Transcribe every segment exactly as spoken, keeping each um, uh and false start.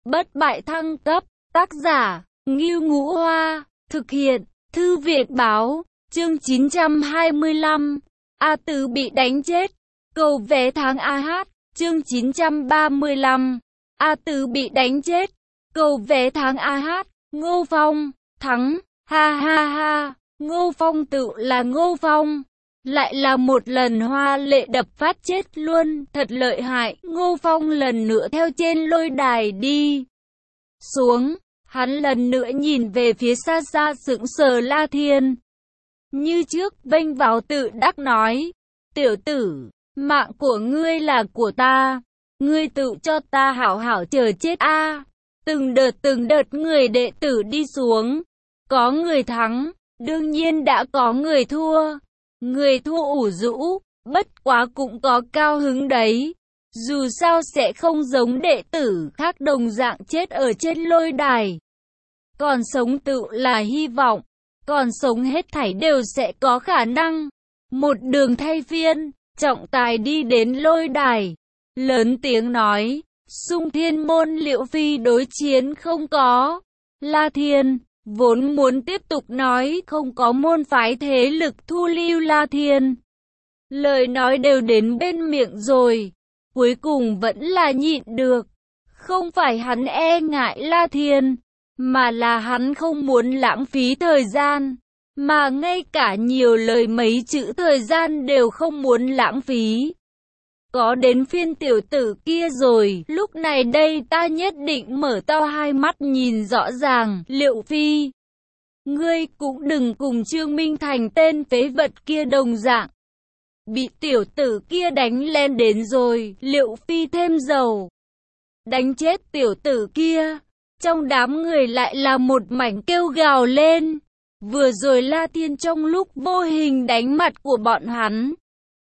bất bại thăng cấp, tác giả, Ngưu Ngũ Hoa, thực hiện, Thư viện báo, chương chín trăm hai mươi lăm, A Tứ bị đánh chết, cầu vé tháng a hát, chương chín trăm ba mươi lăm, A Tứ bị đánh chết, cầu vé tháng a hát, Ngô Phong, thắng, ha ha ha, Ngô Phong tự là Ngô Phong. Lại là một lần hoa lệ đập phát chết luôn, thật lợi hại. Ngô Phong lần nữa theo trên lôi đài đi xuống, hắn lần nữa nhìn về phía xa xa sững sờ La Thiên. Như trước vênh vào tự đắc nói, tiểu tử, mạng của ngươi là của ta, ngươi tự cho ta hảo hảo chờ chết a. À. Từng đợt từng đợt người đệ tử đi xuống, có người thắng, đương nhiên đã có người thua. Người thua ủ rũ, bất quá cũng có cao hứng đấy. Dù sao sẽ không giống đệ tử khác đồng dạng chết ở trên lôi đài. Còn sống tự là hy vọng, còn sống hết thảy đều sẽ có khả năng. Một đường thay phiên, trọng tài đi đến lôi đài, lớn tiếng nói, Xung Thiên Môn Liệu Phi đối chiến không có. La Thiên vốn muốn tiếp tục nói không có môn phái thế lực thu lưu La Thiên. Lời nói đều đến bên miệng rồi, cuối cùng vẫn là nhịn được. Không phải hắn e ngại La Thiên, mà là hắn không muốn lãng phí thời gian, mà ngay cả nhiều lời mấy chữ thời gian đều không muốn lãng phí. Có đến phiên tiểu tử kia rồi, lúc này đây ta nhất định mở to hai mắt nhìn rõ ràng. Liệu Phi, ngươi cũng đừng cùng Trương Minh Thành tên phế vật kia đồng dạng. Bị tiểu tử kia đánh lên đến rồi, Liệu Phi thêm dầu. Đánh chết tiểu tử kia, trong đám người lại là một mảnh kêu gào lên. Vừa rồi La Thiên trong lúc vô hình đánh mặt của bọn hắn.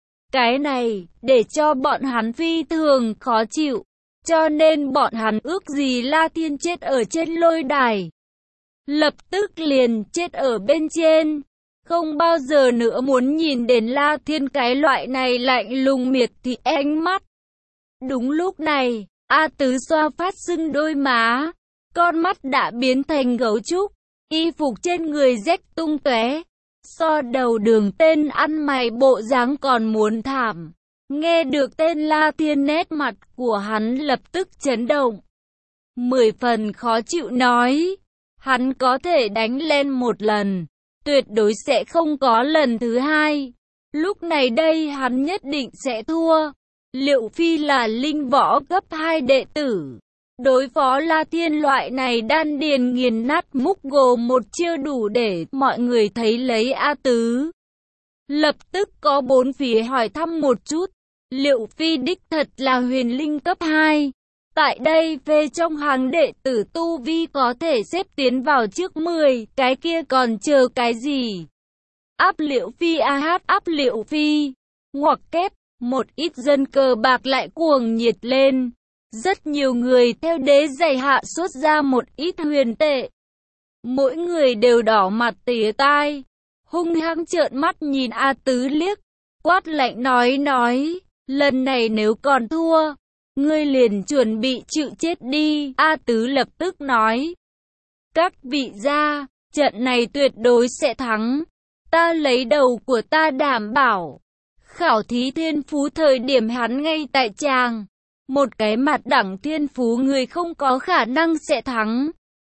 Cái này, để cho bọn hắn phi thường khó chịu, cho nên bọn hắn ước gì La Thiên chết ở trên lôi đài. Lập tức liền chết ở bên trên, không bao giờ nữa muốn nhìn đến La Thiên cái loại này lạnh lùng miệt thị ánh mắt. Đúng lúc này, A Tứ xoa phát sưng đôi má, con mắt đã biến thành gấu trúc, y phục trên người rách tung tóe. So đầu đường tên ăn mày bộ dáng còn muốn thảm. Nghe được tên La Thiên, nét mặt của hắn lập tức chấn động. Mười phần khó chịu nói, hắn có thể đánh lên một lần, tuyệt đối sẽ không có lần thứ hai. Lúc này đây hắn nhất định sẽ thua. Liệu Phi là linh võ cấp hai đệ tử. Đối phó La Thiên loại này đan điền nghiền nát múc gồ một chiêu đủ để mọi người thấy lấy A Tứ. Lập tức có bốn phía hỏi thăm một chút. Liệu Phi đích thật là huyền linh cấp hai. Tại đây về trong hàng đệ tử tu vi có thể xếp tiến vào trước mười, cái kia còn chờ cái gì? Áp Liệu Phi a hát áp Liệu Phi. Ngoặc kép, một ít dân cờ bạc lại cuồng nhiệt lên. Rất nhiều người theo đế giày hạ xuất ra một ít huyền tệ. Mỗi người đều đỏ mặt tía tai, hung hăng trợn mắt nhìn A Tứ liếc, quát lạnh nói nói, lần này nếu còn thua, ngươi liền chuẩn bị chịu chết đi. A Tứ lập tức nói, các vị gia, trận này tuyệt đối sẽ thắng, ta lấy đầu của ta đảm bảo. Khảo thí thiên phú thời điểm hắn ngay tại tràng. Một cái mặt đẳng thiên phú người không có khả năng sẽ thắng.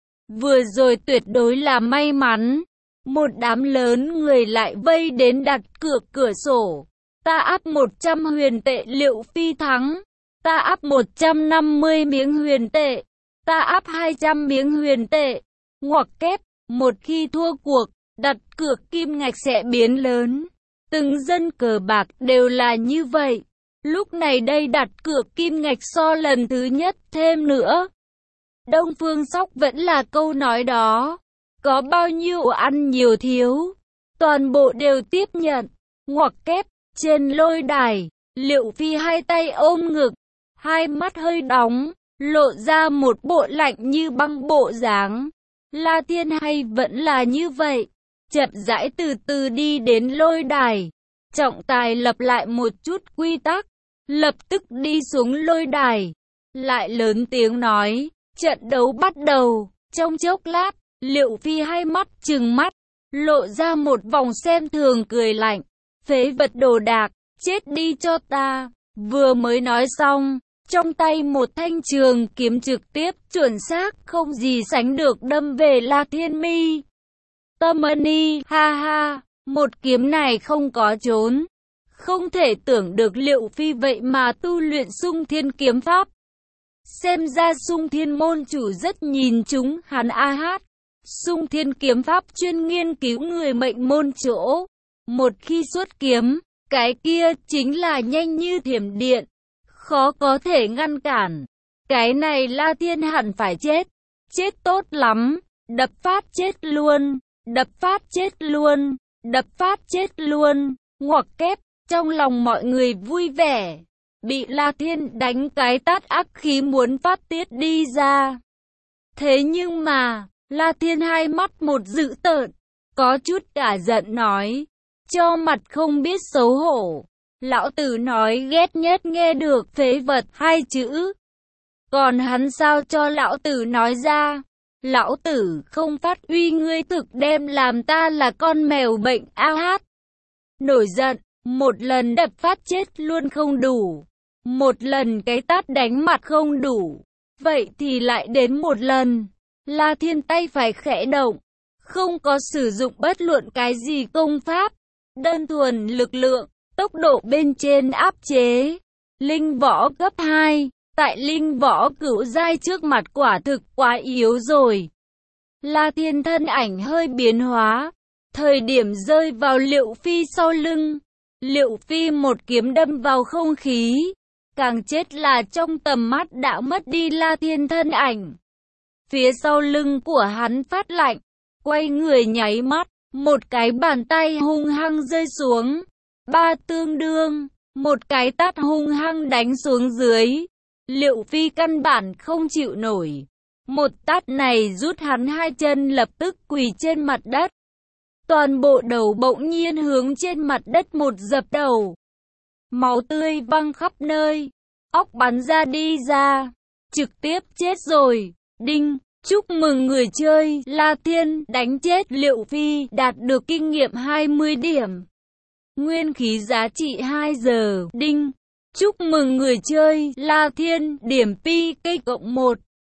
Vừa rồi tuyệt đối là may mắn. Một đám lớn người lại vây đến đặt cược cửa sổ. Ta áp một trăm huyền tệ Liệu Phi thắng. Ta áp một trăm năm mươi miếng huyền tệ. Ta áp hai trăm miếng huyền tệ. Ngoặc kép, một khi thua cuộc, đặt cược kim ngạch sẽ biến lớn. Từng dân cờ bạc đều là như vậy. Lúc này đây đặt cược kim ngạch so lần thứ nhất thêm nữa. Đông Phương Sóc vẫn là câu nói đó. Có bao nhiêu ăn nhiều thiếu, toàn bộ đều tiếp nhận. Ngoặc kép, trên lôi đài, Liệu Phi hai tay ôm ngực, hai mắt hơi đóng, lộ ra một bộ lạnh như băng bộ dáng. La Thiên hay vẫn là như vậy, chậm rãi từ từ đi đến lôi đài. Trọng tài lập lại một chút quy tắc, lập tức đi xuống lôi đài, lại lớn tiếng nói, Trận đấu bắt đầu, trong chốc lát, Liệu Phi hai mắt trừng mắt, lộ ra một vòng xem thường cười lạnh. Phế vật đồ đạc, chết đi cho ta. Vừa mới nói xong, trong tay một thanh trường kiếm trực tiếp, chuẩn xác, không gì sánh được đâm về La Thiên Mi. Tâm Ni, ha ha, một kiếm này không có trốn. Không thể tưởng được Liệu Phi vậy mà tu luyện Xung Thiên kiếm pháp. Xem ra Xung Thiên môn chủ rất nhìn chúng hắn a hát. Xung Thiên kiếm pháp chuyên nghiên cứu người mệnh môn chỗ. Một khi xuất kiếm, cái kia chính là nhanh như thiểm điện, khó có thể ngăn cản. Cái này La Thiên hẳn phải chết. Chết tốt lắm, đập phát chết luôn, đập phát chết luôn, đập phát chết luôn. Ngoặc kép, trong lòng mọi người vui vẻ. Bị La Thiên đánh cái tát ác khí muốn phát tiết đi ra. Thế nhưng mà, La Thiên hai mắt một dữ tợn, có chút cả giận nói, cho mặt không biết xấu hổ. Lão tử nói ghét nhất nghe được phế vật hai chữ. Còn hắn sao cho lão tử nói ra? Lão tử không phát uy ngươi thực đem làm ta là con mèo bệnh a hát. Nổi giận, một lần đập phát chết luôn không đủ. Một lần cái tát đánh mặt không đủ. Vậy thì lại đến một lần. La Thiên tay phải khẽ động. Không có sử dụng bất luận cái gì công pháp. Đơn thuần lực lượng, tốc độ bên trên áp chế. Linh võ cấp hai. Tại linh võ cửu giai trước mặt quả thực quá yếu rồi. La Thiên thân ảnh hơi biến hóa. Thời điểm rơi vào Liệu Phi sau lưng. Liệu Phi một kiếm đâm vào không khí. Càng chết là trong tầm mắt đã mất đi La Thiên thân ảnh. Phía sau lưng của hắn phát lạnh. Quay người nháy mắt. Một cái bàn tay hung hăng rơi xuống. Ba tương đương. Một cái tát hung hăng đánh xuống dưới. Liệu Phi căn bản không chịu nổi. Một tát này rút hắn hai chân lập tức quỳ trên mặt đất. Toàn bộ đầu bỗng nhiên hướng trên mặt đất một dập đầu. Máu tươi văng khắp nơi. Óc bắn ra đi ra. Trực tiếp chết rồi. Đinh. Chúc mừng người chơi La Thiên đánh chết Liệu Phi đạt được kinh nghiệm hai mươi điểm. Nguyên khí giá trị hai giờ. Đinh. Chúc mừng người chơi La Thiên điểm pi cây cộng một.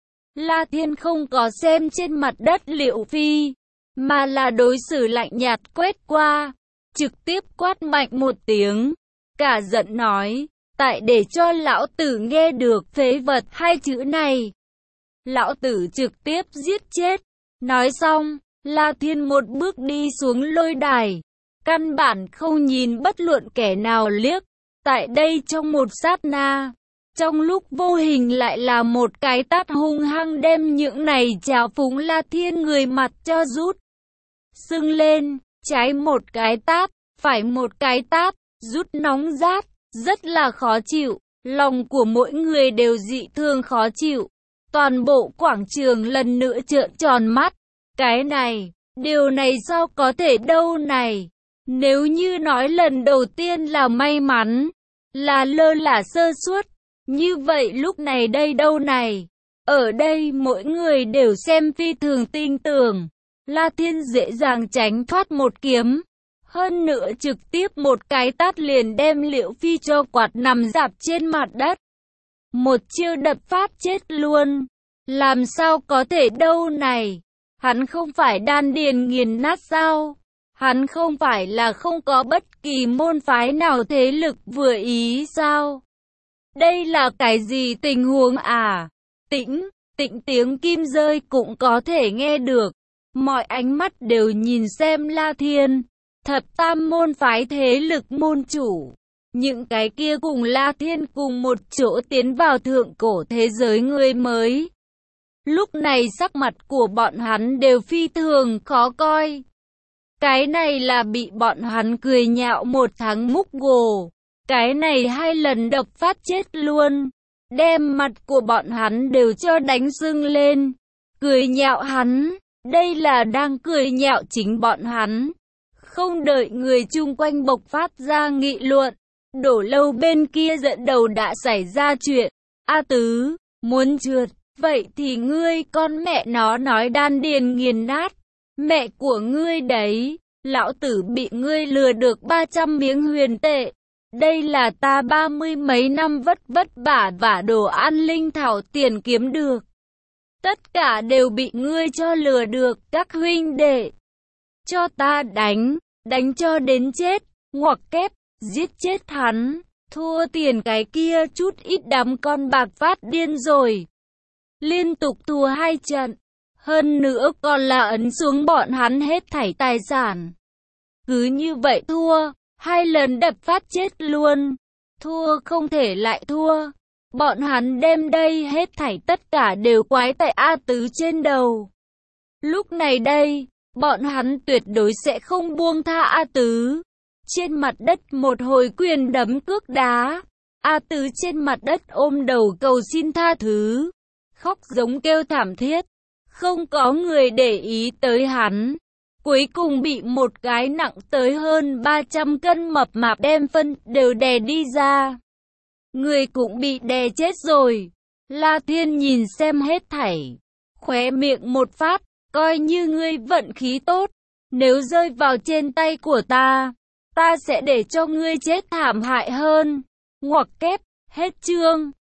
La Thiên không có xem trên mặt đất Liệu Phi, mà là đối xử lạnh nhạt quét qua, trực tiếp quát mạnh một tiếng, cả giận nói, tại để cho lão tử nghe được phế vật hai chữ này. Lão tử trực tiếp giết chết. Nói xong, La Thiên một bước đi xuống lôi đài, căn bản không nhìn bất luận kẻ nào liếc. Tại đây trong một sát na, trong lúc vô hình lại là một cái tát hung hăng đem những này trào phúng La Thiên người mặt cho rút. Sưng lên, trái một cái tát, phải một cái tát, rút nóng rát, rất là khó chịu. Lòng của mỗi người đều dị thường khó chịu. Toàn bộ quảng trường lần nữa trợn tròn mắt. Cái này, điều này sao có thể đâu này? Nếu như nói lần đầu tiên là may mắn, là lơ là sơ suất, như vậy lúc này đây đâu này? Ở đây mỗi người đều xem phi thường tin tưởng. La Thiên dễ dàng tránh thoát một kiếm. Hơn nữa trực tiếp một cái tát liền đem Liệu Phi cho quạt nằm rạp trên mặt đất. Một chiêu đập phát chết luôn. Làm sao có thể đâu này? Hắn không phải đan điền nghiền nát sao? Hắn không phải là không có bất kỳ môn phái nào thế lực vừa ý sao? Đây là cái gì tình huống à? Tĩnh, tĩnh tiếng kim rơi cũng có thể nghe được. Mọi ánh mắt đều nhìn xem La Thiên. Thập tam môn phái thế lực môn chủ. Những cái kia cùng La Thiên cùng một chỗ tiến vào thượng cổ thế giới người mới. Lúc này sắc mặt của bọn hắn đều phi thường khó coi. Cái này là bị bọn hắn cười nhạo một tháng múc gồ. Cái này hai lần đập phát chết luôn. Đem mặt của bọn hắn đều cho đánh sưng lên. Cười nhạo hắn. Đây là đang cười nhạo chính bọn hắn. Không đợi người chung quanh bộc phát ra nghị luận. Đổ lâu bên kia dẫn đầu đã xảy ra chuyện. A Tứ, muốn trượt. Vậy thì ngươi con mẹ nó nói đan điền nghiền nát. Mẹ của ngươi đấy, lão tử bị ngươi lừa được ba trăm miếng huyền tệ. Đây là ta ba mươi mấy năm vất vất vả và đồ ăn linh thảo tiền kiếm được. Tất cả đều bị ngươi cho lừa được, các huynh đệ. Cho ta đánh, đánh cho đến chết, ngoặc kép, giết chết hắn. Thua tiền cái kia chút ít đám con bạc phát điên rồi. Liên tục thua hai trận. Hơn nữa còn là ấn xuống bọn hắn hết thảy tài sản. Cứ như vậy thua, hai lần đập phát chết luôn. Thua không thể lại thua. Bọn hắn đem đây hết thảy tất cả đều quái tại A Tứ trên đầu. Lúc này đây, bọn hắn tuyệt đối sẽ không buông tha A Tứ. Trên mặt đất một hồi quyền đấm cước đá. A Tứ trên mặt đất ôm đầu cầu xin tha thứ. Khóc giống kêu thảm thiết. Không có người để ý tới hắn. Cuối cùng bị một cái nặng tới hơn ba trăm cân mập mạp đem phân đều đè đi ra. Người cũng bị đè chết rồi. La Thiên nhìn xem hết thảy. Khóe miệng một phát. Coi như ngươi vận khí tốt. Nếu rơi vào trên tay của ta, ta sẽ để cho ngươi chết thảm hại hơn. Ngoặc kép, hết chương.